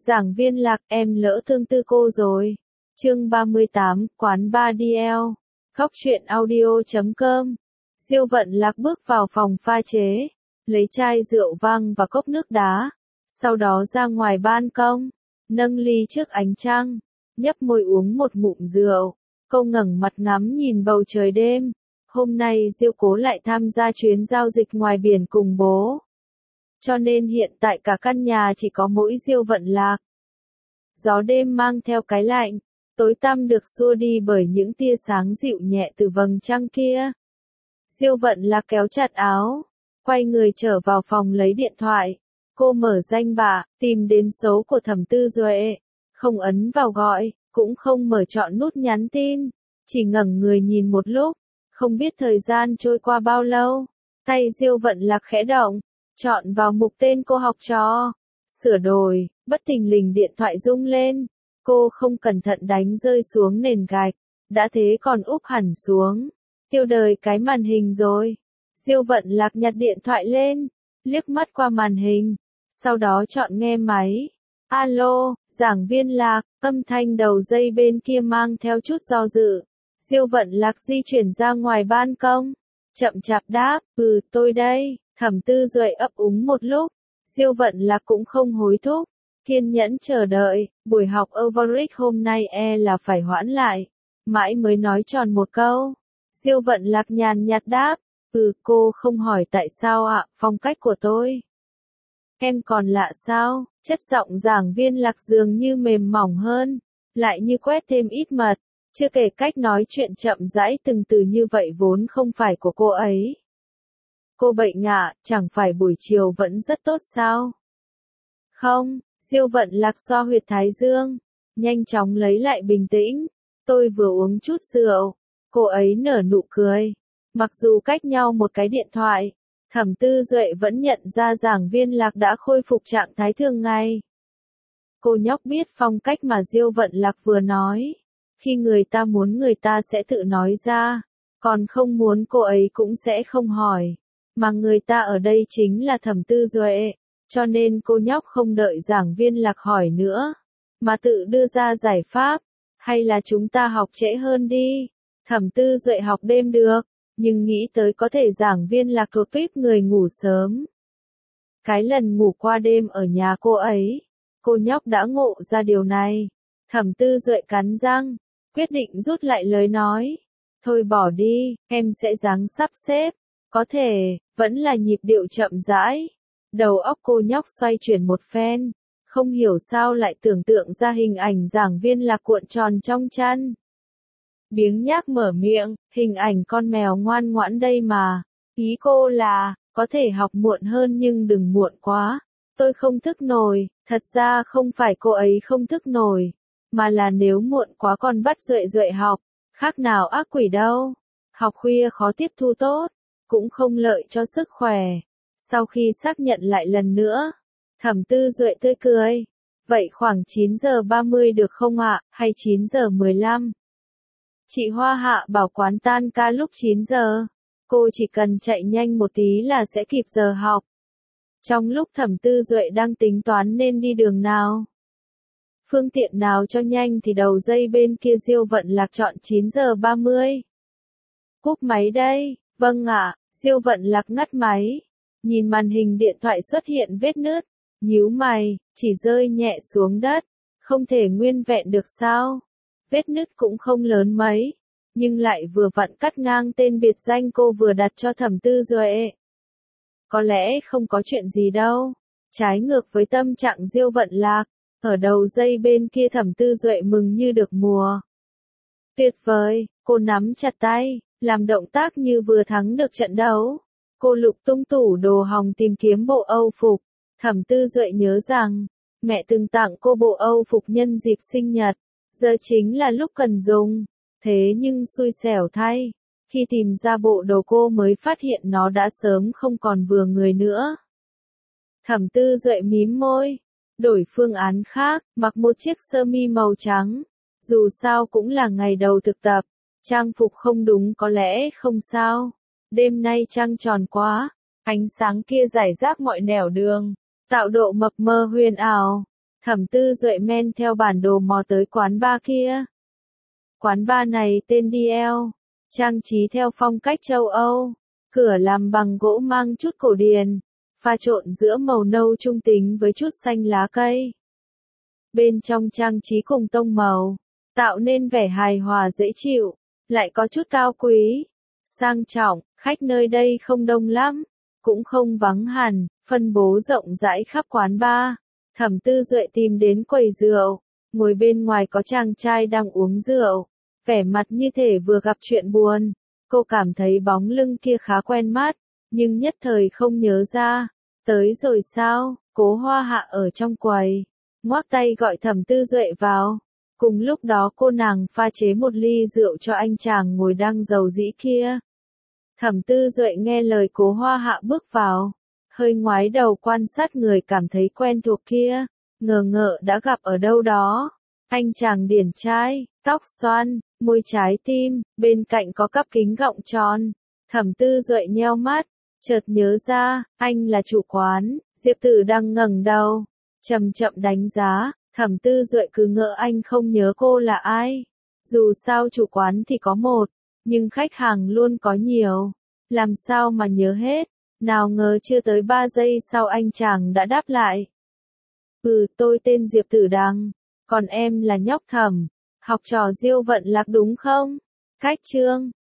Giảng viên Lạc, em lỡ thương tư cô rồi. Chương 38, quán bar DL. Góc truyện audio.com. Diêu Vận Lạc bước vào phòng pha chế, lấy chai rượu vang và cốc nước đá, sau đó ra ngoài ban công, nâng ly trước ánh trăng, nhấp môi uống một ngụm rượu. Cô ngẩng mặt ngắm nhìn bầu trời đêm. Hôm nay Diêu Cố lại tham gia chuyến giao dịch ngoài biển cùng bố. Cho nên hiện tại cả căn nhà chỉ có mỗi Diêu Vận Lạc. Gió đêm mang theo cái lạnh, tối tăm được xua đi bởi những tia sáng dịu nhẹ từ vầng trăng kia. Diêu Vận Lạc kéo chặt áo, quay người trở vào phòng lấy điện thoại. Cô mở danh bạ, tìm đến số của Thẩm Tư Duệ, không ấn vào gọi, cũng không mở chọn nút nhắn tin, chỉ ngẩng người nhìn một lúc, không biết thời gian trôi qua bao lâu, tay Diêu Vận Lạc khẽ động, chọn vào mục tên cô học trò, sửa đổi, bất thình lình điện thoại rung lên, cô không cẩn thận đánh rơi xuống nền gạch, đã thế còn úp hẳn xuống, tiêu đời cái màn hình rồi. Diêu Vận Lạc nhặt điện thoại lên, liếc mắt qua màn hình, sau đó chọn nghe máy. Alo, giảng viên Lạc, âm thanh đầu dây bên kia mang theo chút do dự. Diêu Vận Lạc di chuyển ra ngoài ban công, chậm chạp đáp, tôi đây. Thẩm Tư Duệ ấp úng một lúc, Diêu Vận Lạc cũng không hối thúc, kiên nhẫn chờ đợi, buổi học Overrick hôm nay là phải hoãn lại, mãi mới nói tròn một câu. Diêu Vận Lạc nhàn nhạt đáp, cô không hỏi tại sao ạ, phong cách của tôi. Em còn lạ sao, chất giọng giảng viên Lạc dường như mềm mỏng hơn, lại như quét thêm ít mật, chưa kể cách nói chuyện chậm rãi từng từ như vậy vốn không phải của cô ấy. Cô bệnh ạ, chẳng phải buổi chiều vẫn rất tốt sao? Không, Diêu Vận Lạc xoa huyệt thái dương, nhanh chóng lấy lại bình tĩnh. Tôi vừa uống chút rượu. Cô ấy nở nụ cười. Mặc dù cách nhau một cái điện thoại, Thẩm Tư Duệ vẫn nhận ra giảng viên Lạc đã khôi phục trạng thái thường ngày. Cô nhóc biết phong cách mà Diêu Vận Lạc vừa nói. Khi người ta muốn người ta sẽ tự nói ra, còn không muốn cô ấy cũng sẽ không hỏi. Mà người ta ở đây chính là Thẩm Tư Duệ, cho nên cô nhóc không đợi giảng viên Lạc hỏi nữa, mà tự đưa ra giải pháp, hay là chúng ta học trễ hơn đi. Thẩm Tư Duệ học đêm được, nhưng nghĩ tới có thể giảng viên Lạc thuộc tuyếp người ngủ sớm. Cái lần ngủ qua đêm ở nhà cô ấy, cô nhóc đã ngộ ra điều này. Thẩm Tư Duệ cắn răng, quyết định rút lại lời nói. Thôi bỏ đi, em sẽ ráng sắp xếp. Có thể, vẫn là nhịp điệu chậm rãi. Đầu óc cô nhóc xoay chuyển một phen, không hiểu sao lại tưởng tượng ra hình ảnh giảng viên Lạc cuộn tròn trong chăn. Biếng nhác mở miệng, hình ảnh con mèo ngoan ngoãn đây mà. Ý cô là, có thể học muộn hơn nhưng đừng muộn quá. Tôi không thức nổi, thật ra không phải cô ấy không thức nổi, mà là nếu muộn quá còn bắt Duệ Duệ học, khác nào ác quỷ đâu. Học khuya khó tiếp thu tốt, cũng không lợi cho sức khỏe. Sau khi xác nhận lại lần nữa, Thẩm Tư Duệ tươi cười. Vậy khoảng 9 giờ 30 được không ạ, hay 9 giờ 15? Chị Hoa Hạ bảo quán tan ca lúc 9 giờ. Cô chỉ cần chạy nhanh một tí là sẽ kịp giờ học. Trong lúc Thẩm Tư Duệ đang tính toán nên đi đường nào, phương tiện nào cho nhanh thì đầu dây bên kia Diêu Vận Lạc chọn 9 giờ 30. Cúp máy đây, vâng ạ. Diêu Vận Lạc ngắt máy, nhìn màn hình điện thoại xuất hiện vết nứt, nhíu mày, chỉ rơi nhẹ xuống đất, không thể nguyên vẹn được sao? Vết nứt cũng không lớn mấy, nhưng lại vừa vặn cắt ngang tên biệt danh cô vừa đặt cho Thẩm Tư Duệ. Có lẽ không có chuyện gì đâu, trái ngược với tâm trạng Diêu Vận Lạc, ở đầu dây bên kia Thẩm Tư Duệ mừng như được mùa. Tuyệt vời, cô nắm chặt tay, làm động tác như vừa thắng được trận đấu. Cô lục tung tủ đồ hòng tìm kiếm bộ Âu phục. Thẩm Tư Duệ nhớ rằng, mẹ từng tặng cô bộ Âu phục nhân dịp sinh nhật. Giờ chính là lúc cần dùng. Thế nhưng xui xẻo thay, khi tìm ra bộ đồ cô mới phát hiện nó đã sớm không còn vừa người nữa. Thẩm Tư Duệ mím môi, đổi phương án khác, mặc một chiếc sơ mi màu trắng. Dù sao cũng là ngày đầu thực tập, trang phục không đúng có lẽ không sao. Đêm nay trăng tròn quá, ánh sáng kia rải rác mọi nẻo đường, tạo độ mập mờ huyền ảo. Thẩm Tư Duệ men theo bản đồ mò tới quán bar kia. Quán bar này tên DL, trang trí theo phong cách châu Âu, cửa làm bằng gỗ mang chút cổ điển, pha trộn giữa màu nâu trung tính với chút xanh lá cây. Bên trong trang trí cùng tông màu, tạo nên vẻ hài hòa dễ chịu, lại có chút cao quý, sang trọng. Khách nơi đây không đông lắm, cũng không vắng hẳn, phân bố rộng rãi khắp quán bar. Thẩm Tư Duệ tìm đến quầy rượu, ngồi bên ngoài có chàng trai đang uống rượu, vẻ mặt như thể vừa gặp chuyện buồn. Cô cảm thấy bóng lưng kia khá quen mắt, nhưng nhất thời không nhớ ra. Tới rồi sao? Cố Hoa Hạ ở trong quầy, ngoắc tay gọi Thẩm Tư Duệ vào. Cùng lúc đó cô nàng pha chế một ly rượu cho anh chàng ngồi đang rầu rĩ kia. Thẩm Tư Duệ nghe lời Cố Hoa Hạ bước vào, hơi ngoái đầu quan sát người cảm thấy quen thuộc kia, ngờ ngợ đã gặp ở đâu đó. Anh chàng điển trai, tóc xoăn, môi trái tim, bên cạnh có cặp kính gọng tròn. Thẩm Tư Duệ nheo mắt, chợt nhớ ra, anh là chủ quán. Diệp Tử đang ngẩng đầu, chậm chậm đánh giá. Thẩm Tư Duệ cứ ngỡ anh không nhớ cô là ai. Dù sao chủ quán thì có một, nhưng khách hàng luôn có nhiều, làm sao mà nhớ hết. Nào ngờ chưa tới 3 giây sau anh chàng đã đáp lại. Tôi tên Diệp Tử Đằng, còn em là nhóc Thẩm, học trò Diêu Vận Lạc đúng không? Cách chương